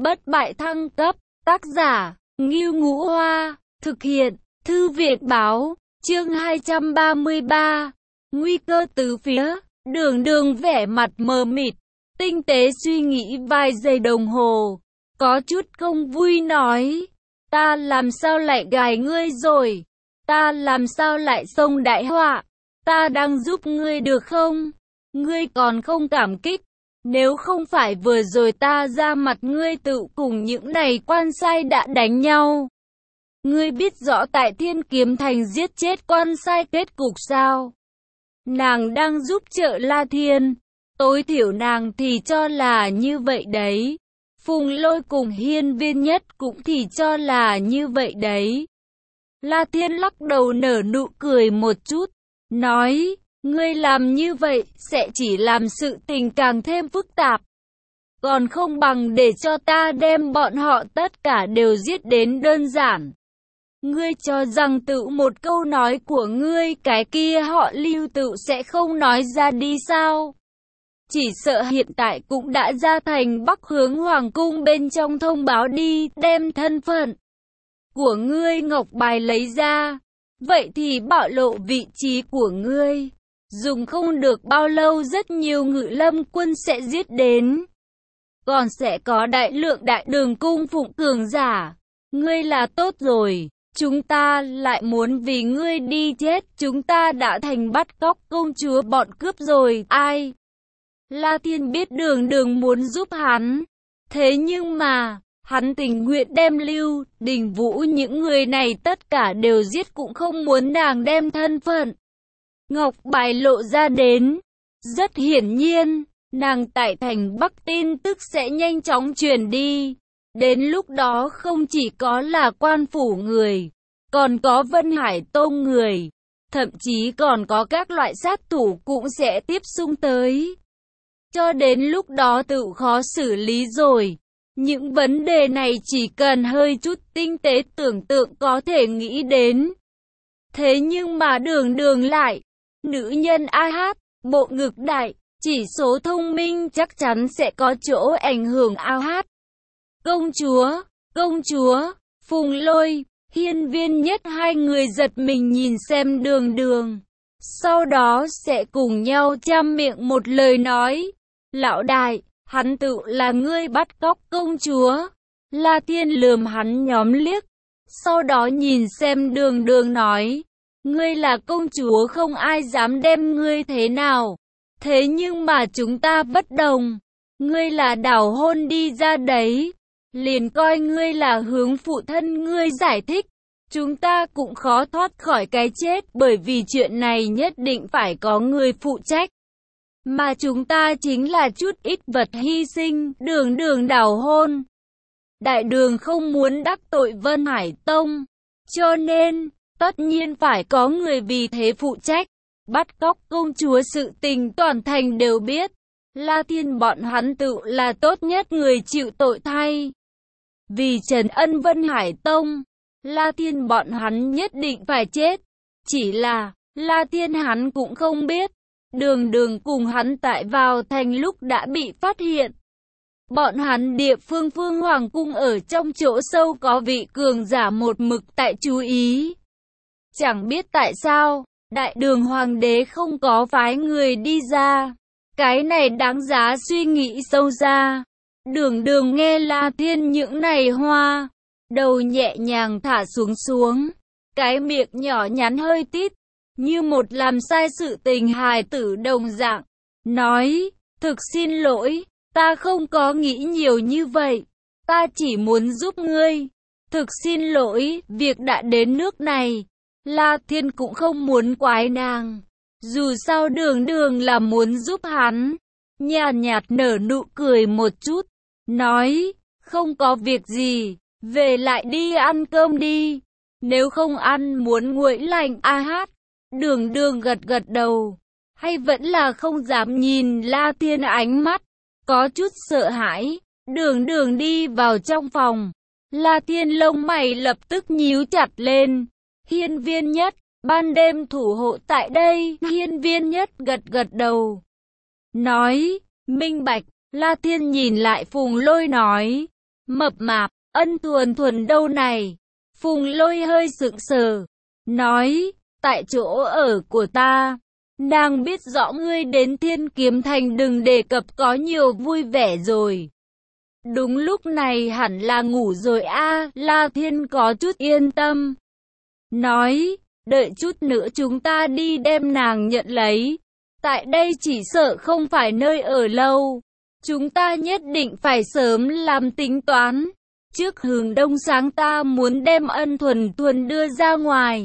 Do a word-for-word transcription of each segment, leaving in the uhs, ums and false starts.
Bất bại thăng cấp, tác giả, Ngưu Ngũ Hoa, thực hiện, Thư viện Báo, chương hai trăm ba mươi ba, nguy cơ từ phía, Đường Đường vẻ mặt mờ mịt, tinh tế suy nghĩ vài giây đồng hồ, có chút không vui nói, ta làm sao lại gài ngươi rồi, ta làm sao lại xông đại họa, ta đang giúp ngươi được không, ngươi còn không cảm kích. Nếu không phải vừa rồi ta ra mặt ngươi tự cùng những này quan sai đã đánh nhau. Ngươi biết rõ tại Thiên Kiếm Thành giết chết quan sai kết cục sao? Nàng đang giúp trợ La Thiên. Tối thiểu nàng thì cho là như vậy đấy. Phùng Lôi cùng Hiên Viên Nhất cũng thì cho là như vậy đấy. La Thiên lắc đầu nở nụ cười một chút, nói... Ngươi làm như vậy sẽ chỉ làm sự tình càng thêm phức tạp. Còn không bằng để cho ta đem bọn họ tất cả đều giết đến đơn giản. Ngươi cho rằng tự một câu nói của ngươi cái kia họ Lưu tự sẽ không nói ra đi sao? Chỉ sợ hiện tại cũng đã ra thành Bắc hướng Hoàng cung bên trong thông báo đi, đem thân phận của ngươi ngọc bài lấy ra. Vậy thì bạo lộ vị trí của ngươi. Dùng không được bao lâu rất nhiều Ngự Lâm quân sẽ giết đến. Còn sẽ có đại lượng đại đường cung phụng cường giả. Ngươi là tốt rồi. Chúng ta lại muốn vì ngươi đi chết. Chúng ta đã thành bắt cóc công chúa bọn cướp rồi. Ai? La Thiên biết Đường Đường muốn giúp hắn. Thế nhưng mà, hắn tình nguyện đem Lưu, Đình Vũ những người này tất cả đều giết cũng không muốn nàng đem thân phận ngọc bài lộ ra đến. Rất hiển nhiên, nàng tại thành Bắc tin tức sẽ nhanh chóng truyền đi. Đến lúc đó không chỉ có là quan phủ người, còn có Vân Hải Tông người, thậm chí còn có các loại sát thủ cũng sẽ tiếp xung tới. Cho đến lúc đó tự khó xử lý rồi. Những vấn đề này chỉ cần hơi chút tinh tế tưởng tượng có thể nghĩ đến. Thế nhưng mà Đường Đường lại nữ nhân a hát, bộ ngực đại, chỉ số thông minh chắc chắn sẽ có chỗ ảnh hưởng a hát. Công chúa, công chúa, Phùng Lôi, Hiên Viên Nhất hai người giật mình nhìn xem Đường Đường. Sau đó sẽ cùng nhau chăm miệng một lời nói. Lão đại, hắn tự là ngươi bắt cóc công chúa. La Thiên lườm hắn nhóm liếc. Sau đó nhìn xem Đường Đường nói. Ngươi là công chúa không ai dám đem ngươi thế nào. Thế nhưng mà chúng ta bất đồng. Ngươi là đảo hôn đi ra đấy. Liền coi ngươi là hướng phụ thân ngươi giải thích. Chúng ta cũng khó thoát khỏi cái chết bởi vì chuyện này nhất định phải có người phụ trách. Mà chúng ta chính là chút ít vật hy sinh, Đường Đường đảo hôn. Đại đường không muốn đắc tội Vân Hải Tông. Cho nên... tất nhiên phải có người vì thế phụ trách. Bắt cóc công chúa sự tình toàn thành đều biết. La Thiên bọn hắn tự là tốt nhất người chịu tội thay. Vì trấn ân Vân Hải Tông, La Thiên bọn hắn nhất định phải chết. Chỉ là, La Thiên hắn cũng không biết. Đường Đường cùng hắn tại vào thành lúc đã bị phát hiện. Bọn hắn địa phương Phương Hoàng cung ở trong chỗ sâu có vị cường giả một mực tại chú ý. Chẳng biết tại sao, đại đường hoàng đế không có phái người đi ra. Cái này đáng giá suy nghĩ sâu ra. Đường Đường nghe La Thiên những này hoa. Đầu nhẹ nhàng thả xuống xuống. Cái miệng nhỏ nhắn hơi tít. Như một làm sai sự tình hài tử đồng dạng. Nói, thực xin lỗi, ta không có nghĩ nhiều như vậy. Ta chỉ muốn giúp ngươi. Thực xin lỗi, việc đã đến nước này. La Thiên cũng không muốn quái nàng. Dù sao Đường Đường là muốn giúp hắn. Nhàn nhạt nở nụ cười một chút. Nói, không có việc gì. Về lại đi ăn cơm đi. Nếu không ăn muốn nguội lạnh a hát. Đường Đường gật gật đầu. Hay vẫn là không dám nhìn La Thiên ánh mắt. Có chút sợ hãi. Đường Đường đi vào trong phòng. La Thiên lông mày lập tức nhíu chặt lên. Hiên Viên Nhất, ban đêm thủ hộ tại đây. Hiên Viên Nhất gật gật đầu. Nói, minh bạch. La Thiên nhìn lại Phùng Lôi nói. Mập mạp, Ân Thuần Thuần đâu này? Phùng Lôi hơi sững sờ, nói, tại chỗ ở của ta. Nàng biết rõ ngươi đến Thiên Kiếm Thành đừng đề cập có nhiều vui vẻ rồi. Đúng lúc này hẳn là ngủ rồi a. La Thiên có chút yên tâm. Nói, đợi chút nữa chúng ta đi đem nàng nhận lấy. Tại đây chỉ sợ không phải nơi ở lâu. Chúng ta nhất định phải sớm làm tính toán. Trước hừng đông sáng ta muốn đem Ân Thuần Thuần đưa ra ngoài.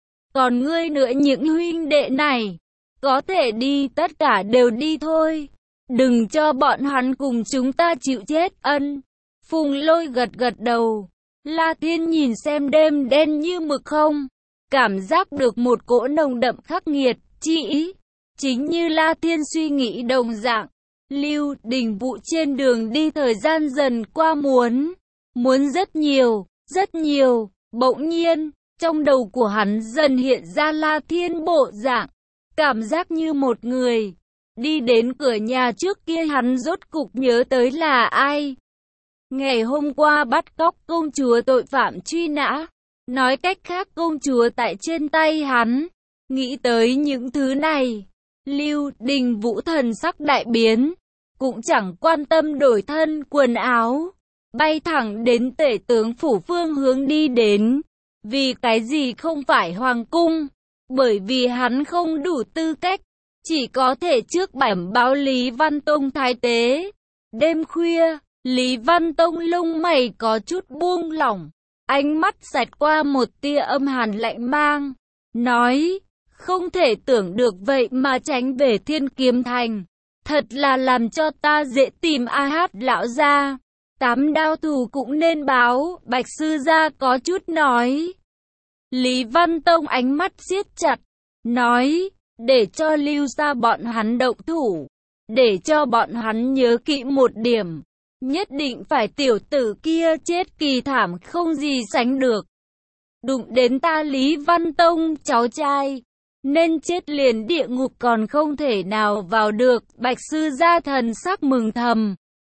Còn ngươi nữa những huynh đệ này, có thể đi tất cả đều đi thôi. Đừng cho bọn hắn cùng chúng ta chịu chết. Ân. Phùng Lôi gật gật đầu. La Thiên nhìn xem đêm đen như mực không. Cảm giác được một cỗ nồng đậm khắc nghiệt, chi ý. Chính như La Thiên suy nghĩ đồng dạng. Lưu Đình Vũ trên đường đi thời gian dần qua muốn. Muốn rất nhiều, rất nhiều. Bỗng nhiên, trong đầu của hắn dần hiện ra La Thiên bộ dạng. Cảm giác như một người. Đi đến cửa nhà trước kia hắn rốt cục nhớ tới là ai. Ngày hôm qua bắt cóc công chúa tội phạm truy nã. Nói cách khác công chúa tại trên tay hắn. Nghĩ tới những thứ này. Lưu Đình Vũ thần sắc đại biến. Cũng chẳng quan tâm đổi thân quần áo. Bay thẳng đến tể tướng phủ phương hướng đi đến. Vì cái gì không phải hoàng cung? Bởi vì hắn không đủ tư cách. Chỉ có thể trước bẩm báo Lý Văn Tông thái tế. Đêm khuya, Lý Văn Tông lông mày có chút buông lỏng. Ánh mắt xẹt qua một tia âm hàn lạnh mang. Nói, không thể tưởng được vậy mà tránh về Thiên Kiếm Thành. Thật là làm cho ta dễ tìm A Hát lão gia. Tám đao thù cũng nên báo, Bạch sư gia có chút nói. Lý Văn Tông ánh mắt siết chặt, nói, để cho Lưu gia bọn hắn động thủ, để cho bọn hắn nhớ kỹ một điểm, nhất định phải tiểu tử kia chết kỳ thảm không gì sánh được. Đụng đến ta Lý Văn Tông cháu trai, nên chết liền địa ngục còn không thể nào vào được. Bạch sư gia thần sắc mừng thầm,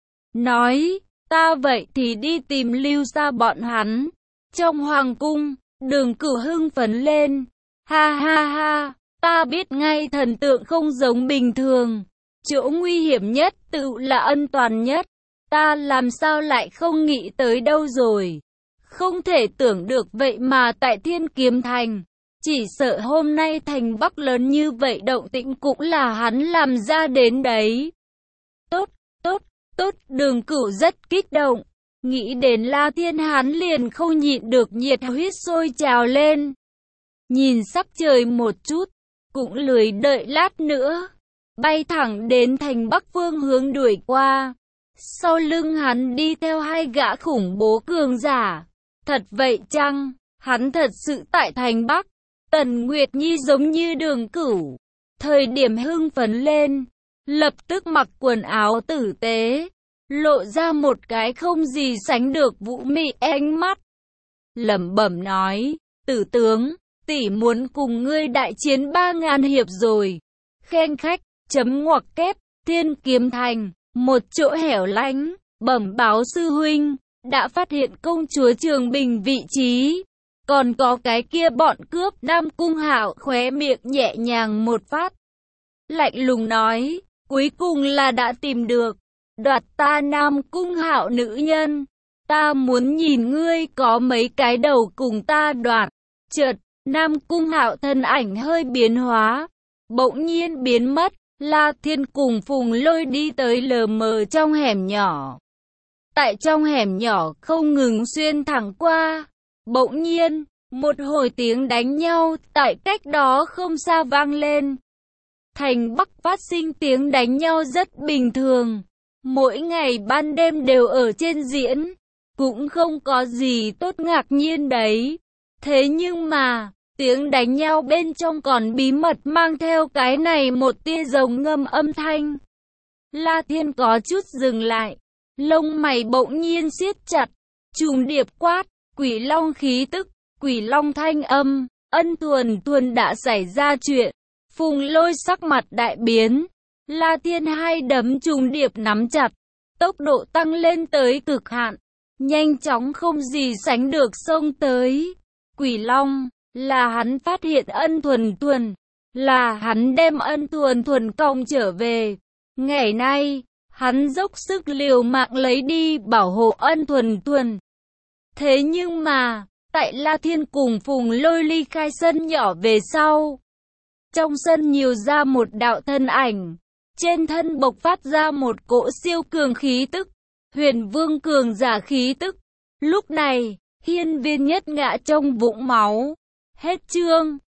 nói, ta vậy thì đi tìm Lưu gia bọn hắn. Trong hoàng cung, Đường Cửu hưng phấn lên, ha ha ha, ta biết ngay thần tượng không giống bình thường, chỗ nguy hiểm nhất tự là ân toàn nhất, ta làm sao lại không nghĩ tới đâu rồi. Không thể tưởng được vậy mà tại Thiên Kiếm Thành, chỉ sợ hôm nay thành Bắc lớn như vậy động tĩnh cũng là hắn làm ra đến đấy. Tốt, tốt, tốt, Đường Cửu rất kích động. Nghĩ đến La Thiên hắn liền không nhịn được nhiệt huyết sôi trào lên. Nhìn sắc trời một chút, cũng lười đợi lát nữa. Bay thẳng đến thành Bắc phương hướng đuổi qua. Sau lưng hắn đi theo hai gã khủng bố cường giả. Thật vậy chăng? Hắn thật sự tại thành Bắc. Tần Nguyệt Nhi giống như Đường Cửu. Thời điểm hưng phấn lên, lập tức mặc quần áo tử tế. Lộ ra một cái không gì sánh được vũ mị ánh mắt. Lẩm bẩm nói, tử tướng, tỷ muốn cùng ngươi đại chiến ba ngàn hiệp rồi. Khen khách, chấm ngoặc kép, Thiên Kiếm Thành, một chỗ hẻo lánh, bẩm báo sư huynh, đã phát hiện công chúa Trường Bình vị trí. Còn có cái kia bọn cướp. Nam Cung Hạo khóe miệng nhẹ nhàng một phát. Lạnh lùng nói, cuối cùng là đã tìm được. Đoạt ta Nam Cung Hạo nữ nhân, ta muốn nhìn ngươi có mấy cái đầu cùng ta đoạt. Chợt, Nam Cung Hạo thân ảnh hơi biến hóa, bỗng nhiên biến mất. La Thiên cùng Phùng Lôi đi tới lờ mờ trong hẻm nhỏ. Tại trong hẻm nhỏ không ngừng xuyên thẳng qua, bỗng nhiên, một hồi tiếng đánh nhau tại cách đó không xa vang lên. Thành Bắc phát sinh tiếng đánh nhau rất bình thường. Mỗi ngày ban đêm đều ở trên diễn, cũng không có gì tốt ngạc nhiên đấy. Thế nhưng mà, tiếng đánh nhau bên trong còn bí mật mang theo cái này một tia rồng ngâm âm thanh. La Thiên có chút dừng lại, lông mày bỗng nhiên siết chặt, trùng điệp quát, Quỷ Long khí tức, Quỷ Long thanh âm, Ân Thuần Thuần đã xảy ra chuyện. Phùng Lôi sắc mặt đại biến. La Thiên hai đấm trùng điệp nắm chặt, tốc độ tăng lên tới cực hạn. nhanh chóng không gì sánh được xông tới. Quỷ Long, là hắn phát hiện Ân Thuần Thuần, là hắn đem Ân Thuần Thuần còng trở về. Ngày nay, hắn dốc sức liều mạng lấy đi bảo hộ Ân Thuần Thuần. Thế nhưng mà, tại La Thiên cùng Phùng Lôi ly khai sân nhỏ về sau, trong sân nhiều ra một đạo thân ảnh, trên thân bộc phát ra một cỗ siêu cường khí tức, Huyền Vương cường giả khí tức. Lúc này, Hiên Viên Nhất ngã trong vũng máu. Hết chương.